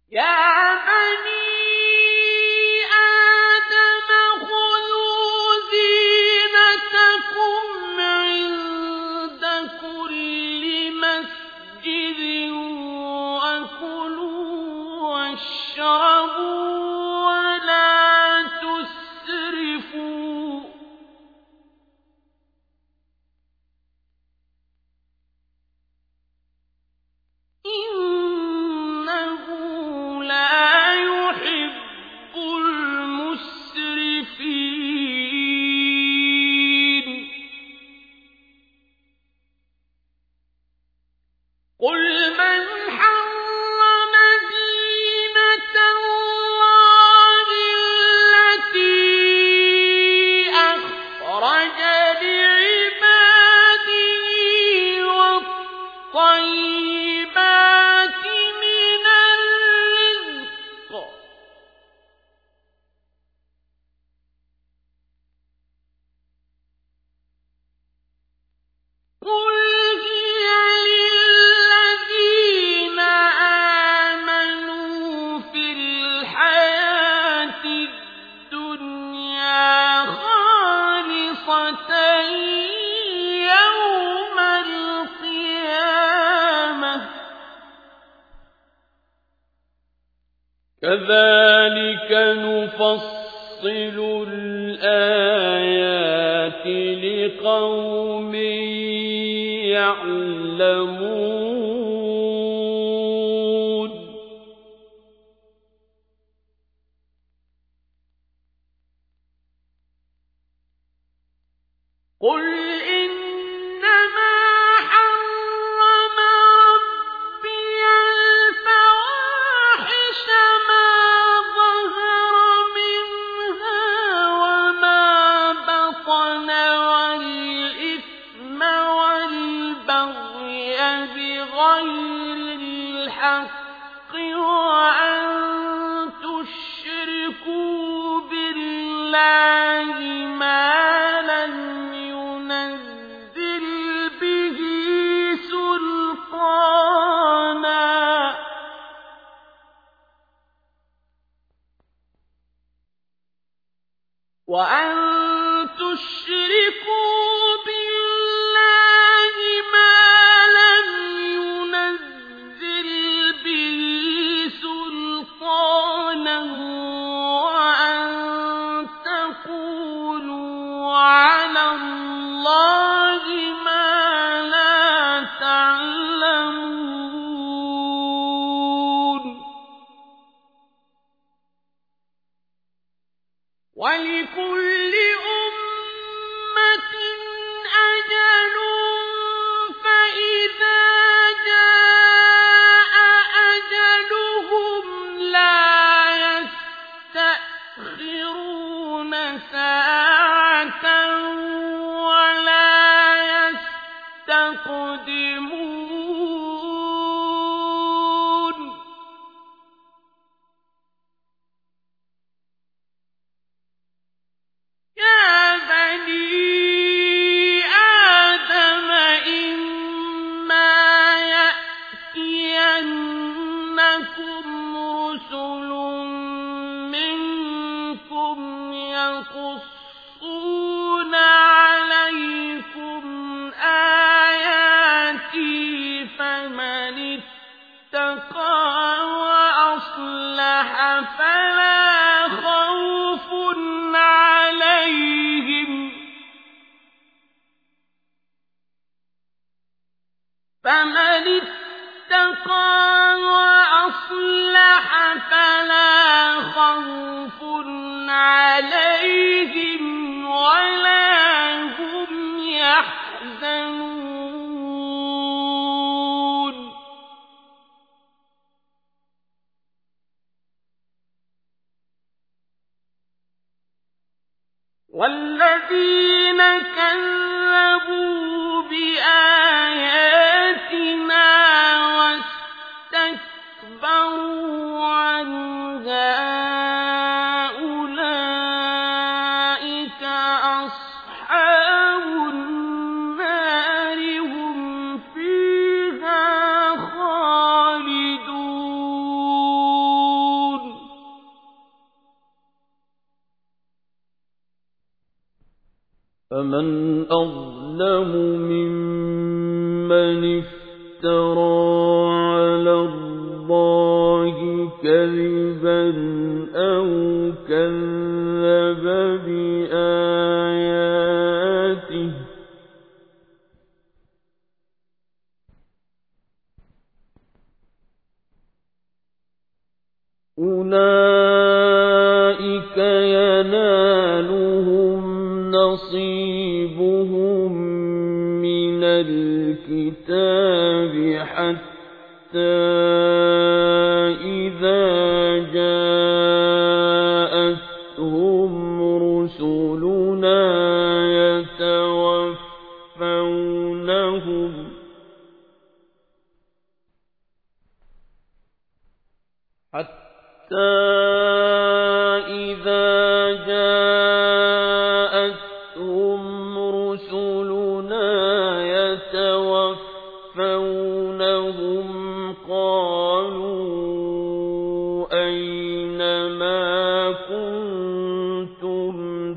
يا بني آدم خذوا زينتكم عند كل مسجد وكلوا واشربوا ولا تسرفوا إنه لا يحب المسرفين قل من حرم زينة الله التي أخرج لعباده والطيبات من الرزق قل هي للذين آمنوا في الحياة الدنيا خالصة يوم القيامة كذلك نفصل الآيات لقوم يعلمون قل إنما حرم ربي الفواحش ما ظهر منها وما بطن والإثم والبغي بغير الحق وأن تشركوا بالله ما لم ينزل به سلطانا وأن تشركوا بالله ما لم ينزل به سلطانا وأن تقولوا على الله ما لا تعلمون ولكل أمة أجل فإذا جاء أجلهم لا يستأخرون ساعة ولا يستقدمون يا بني آدم إما يأتينكم رسل منكم يقصون عليكم آياتي فمن اتقى وأصلح فلا خوف عليهم فمن اتقى وأصلح فلا خوف عليهم ولا هم يحزنون والذين كذبوا بآياتنا واستكبروا عنها أولئك أصحاب النار هم فيها خالدون فمن أظلم ممن افترى على الله كذبا أو كذب بآياته أولئك ينالهم نصيبهم من الكتاب حتى إذا جاءتهم رسلنا يتوفونهم قالوا أين ما كنتم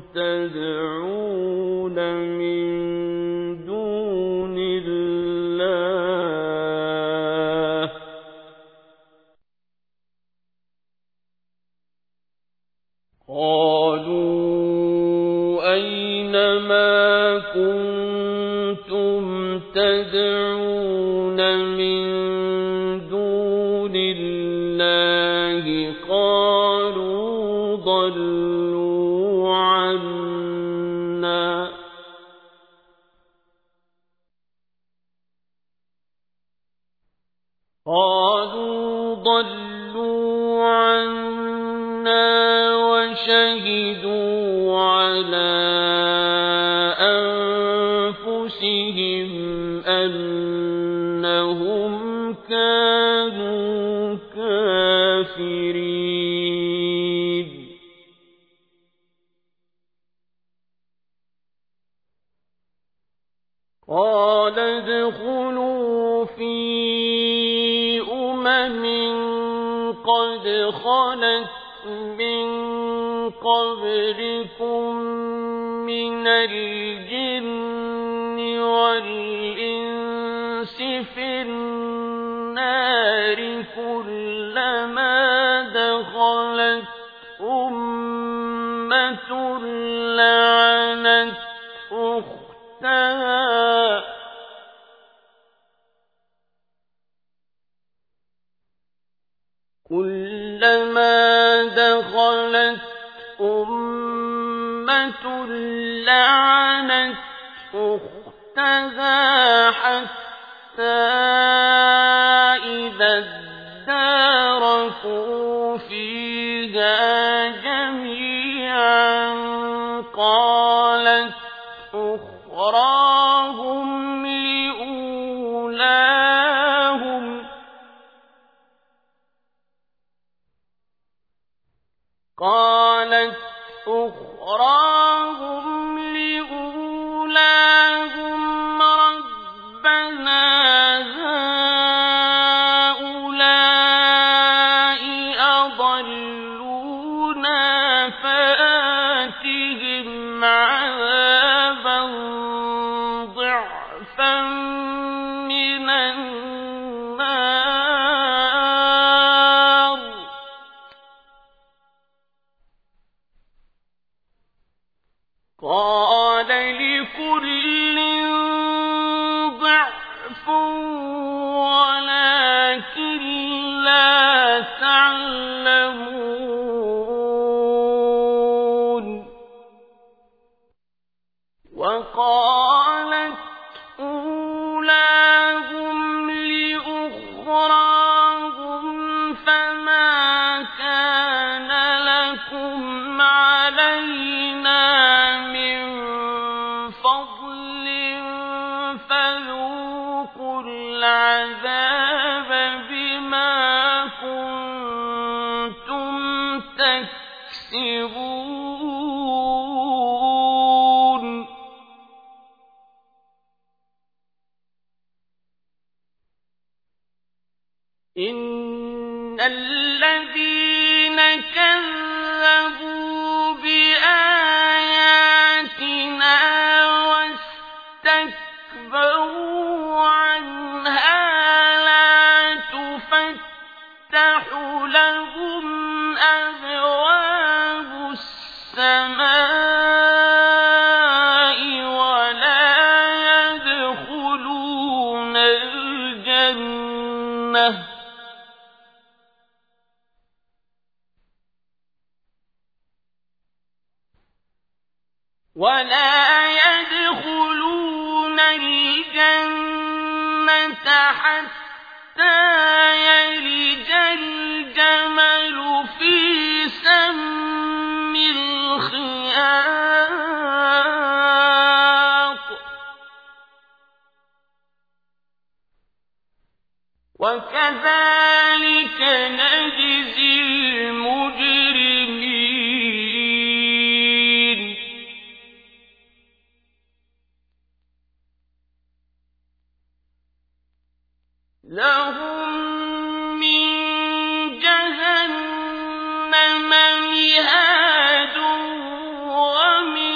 تدعون من دون الله قالوا أين ما كنتم تدعون من دون الله قالوا ضلوا عنا وشهدوا على أنفسهم أنهم كانوا كافرين قال ادخلوا في قد خلت من قبلكم من الجن والإنس في النار كلما دخلت أمة لعنت أختها كلما دخلت أمة لعنت أختها حتى إذا اداركوا فيها جميعا قالت أخراهم لأولاهم ربنا هؤلاء أضلونا فآتهم عذابا ضعفا من النار قال لكل ضعف ولكن لا تعلمون وقالت أولاهم لأخراهم فما كان لكم علينا فذوقوا العذاب بما كنتم تكسبون إن الذين كذبوا بآياتنا لهم أبواب السماء ولا يدخلون الجنة حتى يلج الجمل في سم الخياط وكذلك نجزي المجرمين لهم من جهنم مهاد ومن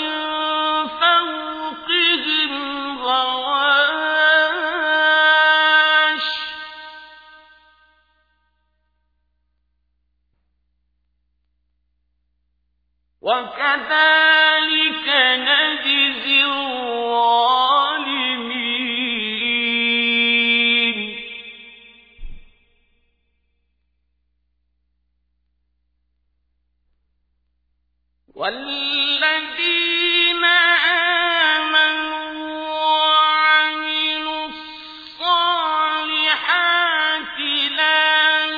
فوقهم غواش وكذلك نجزي الظالمين والذين آمنوا وعملوا الصالحات لا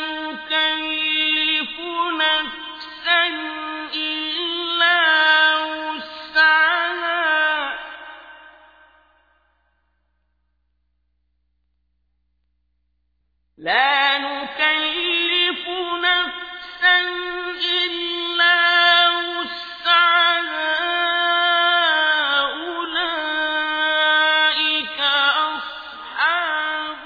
نكلف نفسا إلا وسعها أولئك أصحاب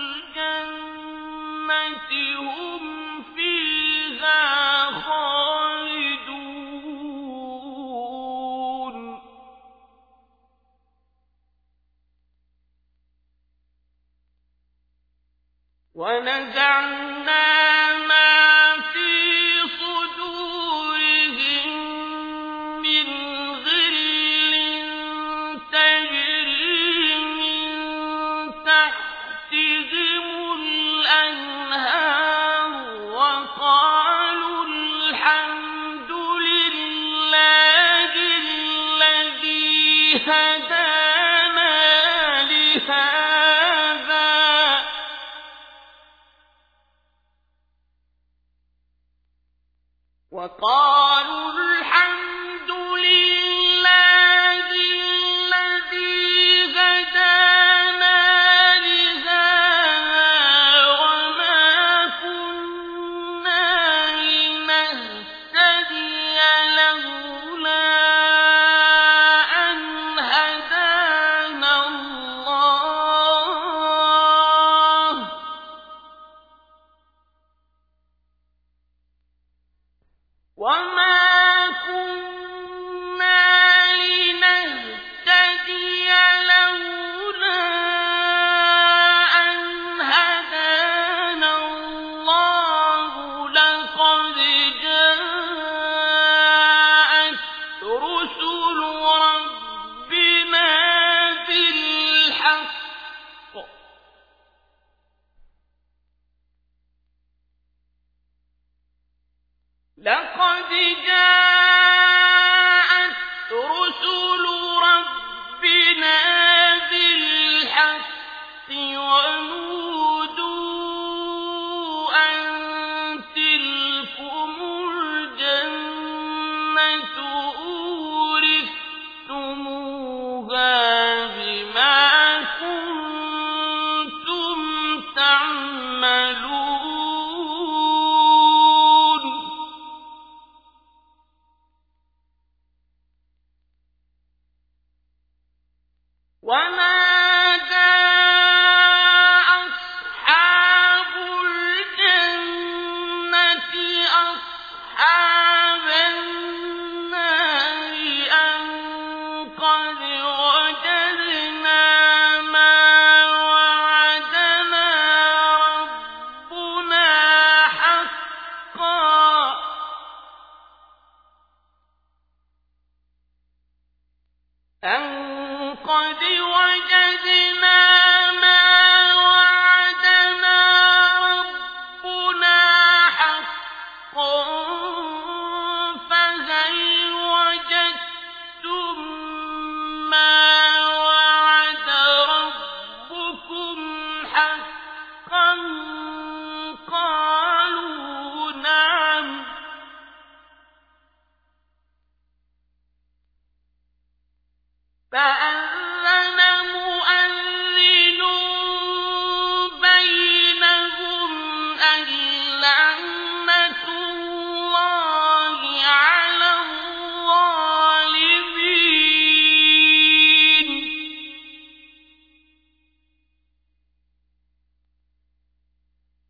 الجنة هم فيها خالدون ونزعنا ما في صدورهم من غل تجري من تحتهم الأنهار وقالوا الحمد لله الذي هدانا لهذا وقالوا الحمد لله الذي هدانا لهذا وما كنا لنهتدي لولا أن هدانا الله وما كنا لنهتدي لولا أن هدانا الله لقد جاءت رسل ربنا بالحق لقد جاءت رسل ربنا بالحق ونودوا أن تلكم الجنة أورثتموها بما كنتم تعملون ونادى أصحاب الجنة أصحاب النار أن قد وجدنا ما وعدنا ربنا حقا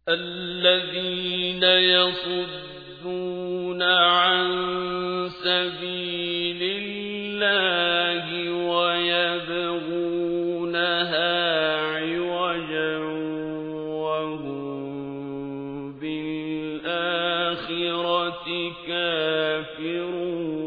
الذين يصدون عن سبيل الله ويبغونها عوجا وهم بالآخرة كافرون